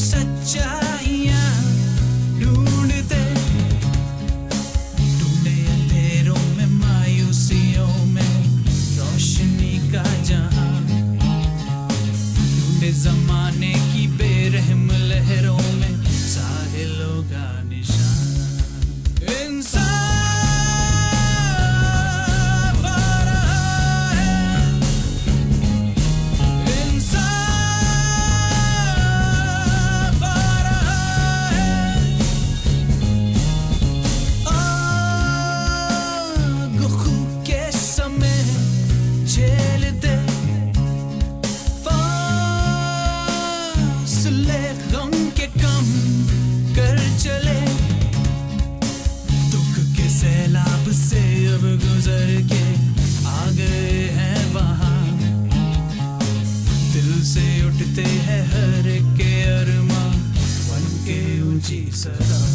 सच्चाइयाँ ढूंढते ढूंढे अंधेरों में, मायूसियों में रोशनी का जहां, ढूंढे जमाने की बेरहम लहरों में साहिलों का निशान। गम के कम कर चले, दुख के सैलाब से अब गुजर के आ गए हैं वहां, दिल से उठते हैं हर के अरमां बन के ऊंची सदा।